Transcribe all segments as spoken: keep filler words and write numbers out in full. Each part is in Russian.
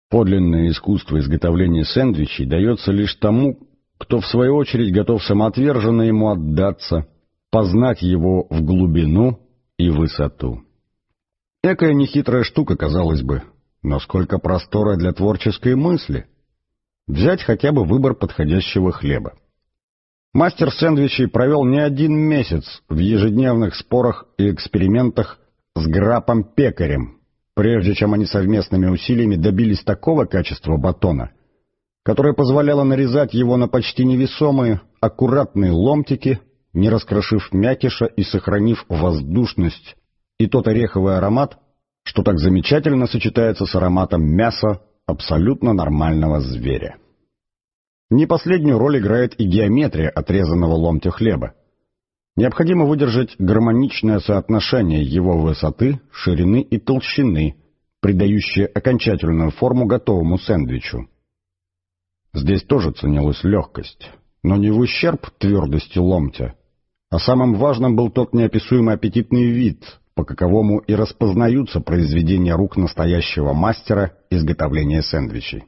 Подлинное искусство изготовления сэндвичей дается лишь тому, кто в свою очередь готов самоотверженно ему отдаться, познать его в глубину и высоту. Экая нехитрая штука, казалось бы, но сколько простора для творческой мысли. Взять хотя бы выбор подходящего хлеба. Мастер сэндвичей провел не один месяц в ежедневных спорах и экспериментах с Грапом-пекарем, прежде чем они совместными усилиями добились такого качества батона, которое позволяло нарезать его на почти невесомые, аккуратные ломтики, не раскрошив мякиша и сохранив воздушность и тот ореховый аромат, что так замечательно сочетается с ароматом мяса абсолютно нормального зверя. Не последнюю роль играет и геометрия отрезанного ломтя хлеба. Необходимо выдержать гармоничное соотношение его высоты, ширины и толщины, придающее окончательную форму готовому сэндвичу. Здесь тоже ценилась легкость, но не в ущерб твердости ломтя, а самым важным был тот неописуемый аппетитный вид, по каковому и распознаются произведения рук настоящего мастера изготовления сэндвичей.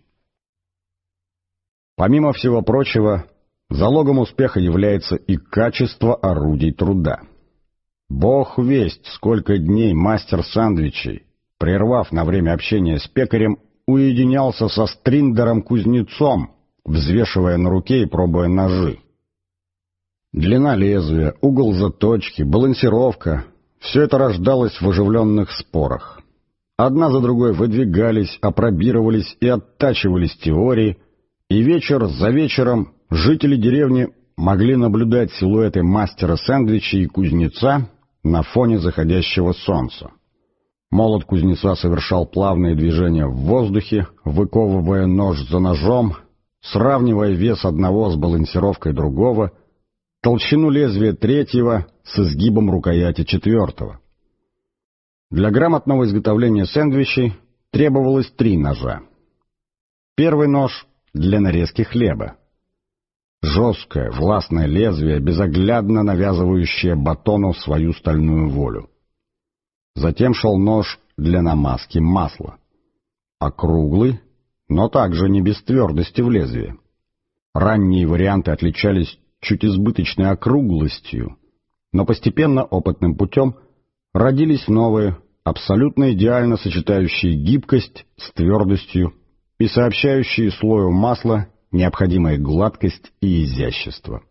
Помимо всего прочего, залогом успеха является и качество орудий труда. Бог весть, сколько дней мастер сэндвичей, прервав на время общения с пекарем, уединялся со Стриндером-кузнецом, взвешивая на руке и пробуя ножи. Длина лезвия, угол заточки, балансировка — все это рождалось в оживленных спорах. Одна за другой выдвигались, апробировались и оттачивались теории, и вечер за вечером жители деревни могли наблюдать силуэты мастера сэндвичей и кузнеца на фоне заходящего солнца. Молот кузнеца совершал плавные движения в воздухе, выковывая нож за ножом, сравнивая вес одного с балансировкой другого, толщину лезвия третьего с изгибом рукояти четвертого. Для грамотного изготовления сэндвичей требовалось три ножа. Первый нож для нарезки хлеба. Жесткое, властное лезвие, безоглядно навязывающее батону свою стальную волю. Затем шел нож для намазки масла. Округлый, но также не без твердости в лезвии. Ранние варианты отличались чуть избыточной округлостью, но постепенно опытным путем родились новые, абсолютно идеально сочетающие гибкость с твердостью и сообщающие слою масла необходимая гладкость и изящество.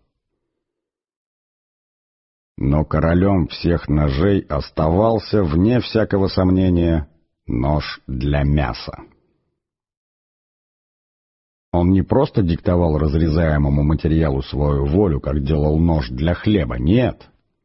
Но королем всех ножей оставался, вне всякого сомнения, нож для мяса. Он не просто диктовал разрезаемому материалу свою волю, как делал нож для хлеба, нет.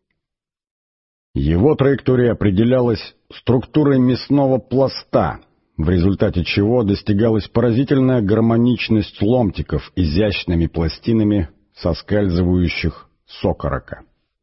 Его траектория определялась структурой мясного пласта, в результате чего достигалась поразительная гармоничность ломтиков изящными пластинами соскальзывающих с окорока.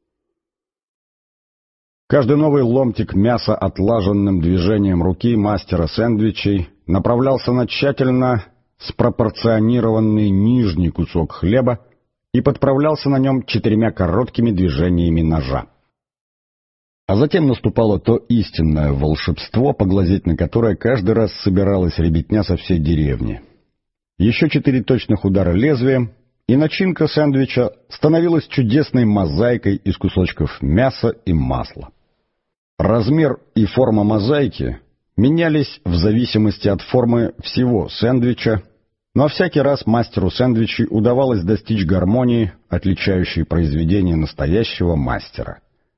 Каждый новый ломтик мяса отлаженным движением руки мастера сэндвичей направлялся на тщательно спропорционированный нижний кусок хлеба и подправлялся на нем четырьмя короткими движениями ножа. А затем наступало то истинное волшебство, поглазеть на которое каждый раз собиралась ребятня со всей деревни. Еще четыре точных удара лезвием, и начинка сэндвича становилась чудесной мозаикой из кусочков мяса и масла. Размер и форма мозаики менялись в зависимости от формы всего сэндвича, но всякий раз мастеру сэндвичей удавалось достичь гармонии, отличающей произведение настоящего мастера.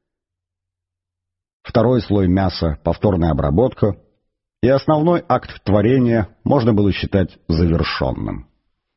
Второй слой мяса, повторная обработка, и основной акт творения можно было считать завершенным.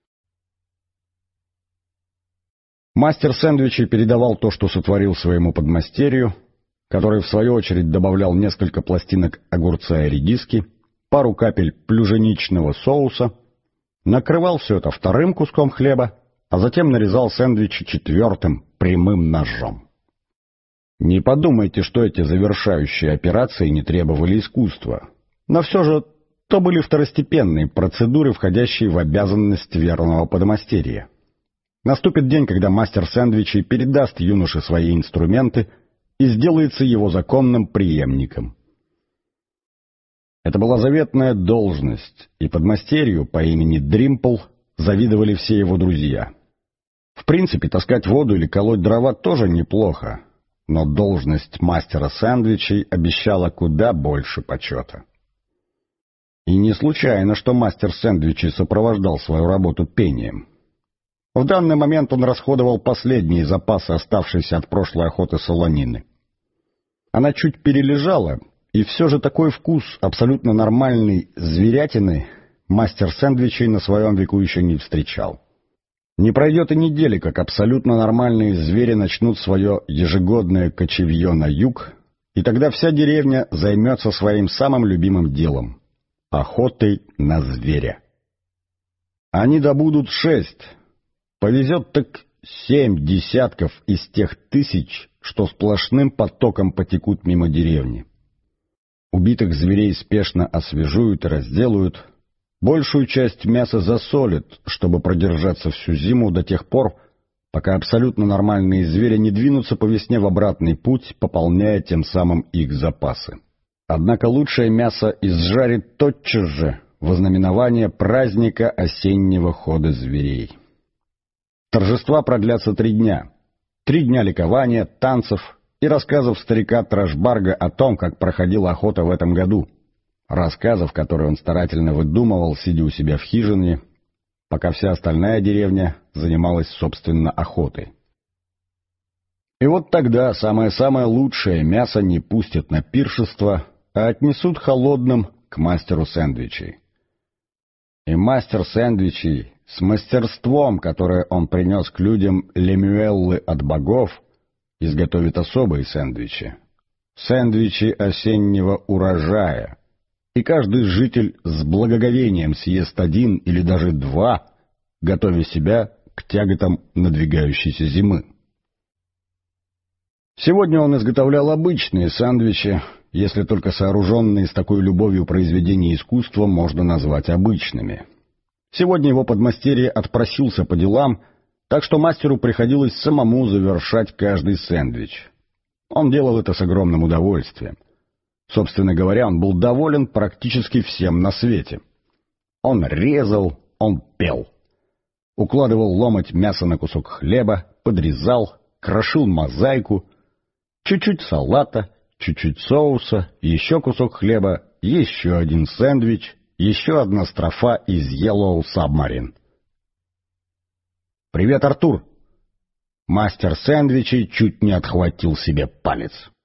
Мастер сэндвичей передавал то, что сотворил своему подмастерью, который в свою очередь добавлял несколько пластинок огурца и редиски, пару капель плюженичного соуса, накрывал все это вторым куском хлеба, а затем нарезал сэндвичи четвертым прямым ножом. Не подумайте, что эти завершающие операции не требовали искусства, но все же то были второстепенные процедуры, входящие в обязанность верного подмастерья. Наступит день, когда мастер сэндвичей передаст юноше свои инструменты и сделается его законным преемником. Это была заветная должность, и подмастерью по имени Дримпл завидовали все его друзья. В принципе, таскать воду или колоть дрова тоже неплохо, но должность мастера сэндвичей обещала куда больше почета. И не случайно, что мастер сэндвичей сопровождал свою работу пением. В данный момент он расходовал последние запасы, оставшиеся от прошлой охоты солонины. Она чуть перележала, и все же такой вкус абсолютно нормальной зверятины мастер сэндвичей на своем веку еще не встречал. Не пройдет и недели, как абсолютно нормальные звери начнут свое ежегодное кочевье на юг, и тогда вся деревня займется своим самым любимым делом — охотой на зверя. Они добудут шесть, повезет так семь десятков из тех тысяч, что сплошным потоком потекут мимо деревни. Убитых зверей спешно освежуют и разделают, большую часть мяса засолят, чтобы продержаться всю зиму до тех пор, пока абсолютно нормальные звери не двинутся по весне в обратный путь, пополняя тем самым их запасы. Однако лучшее мясо изжарит тотчас же во знаменование праздника осеннего хода зверей. Торжества продлятся три дня. Три дня ликования, танцев и рассказов старика Трэшбарга о том, как проходила охота в этом году. Рассказов, которые он старательно выдумывал, сидя у себя в хижине, пока вся остальная деревня занималась, собственно, охотой. И вот тогда самое-самое лучшее мясо не пустят на пиршество, а отнесут холодным к мастеру сэндвичей. И мастер сэндвичей с мастерством, которое он принес к людям Лемюэллы от богов, изготовит особые сэндвичи. Сэндвичи осеннего урожая. И каждый житель с благоговением съест один или даже два, готовя себя к тяготам надвигающейся зимы. Сегодня он изготовлял обычные сэндвичи, если только сооруженные с такой любовью произведения искусства можно назвать обычными. Сегодня его подмастерье отпросился по делам, так что мастеру приходилось самому завершать каждый сэндвич. Он делал это с огромным удовольствием. Собственно говоря, он был доволен практически всем на свете. Он резал, он пел. Укладывал ломоть мяса на кусок хлеба, подрезал, крошил мозаику, чуть-чуть салата, чуть-чуть соуса, еще кусок хлеба, еще один сэндвич, еще одна строфа из Yellow Submarine. «Привет, Артур!» Мастер сэндвичей чуть не отхватил себе палец.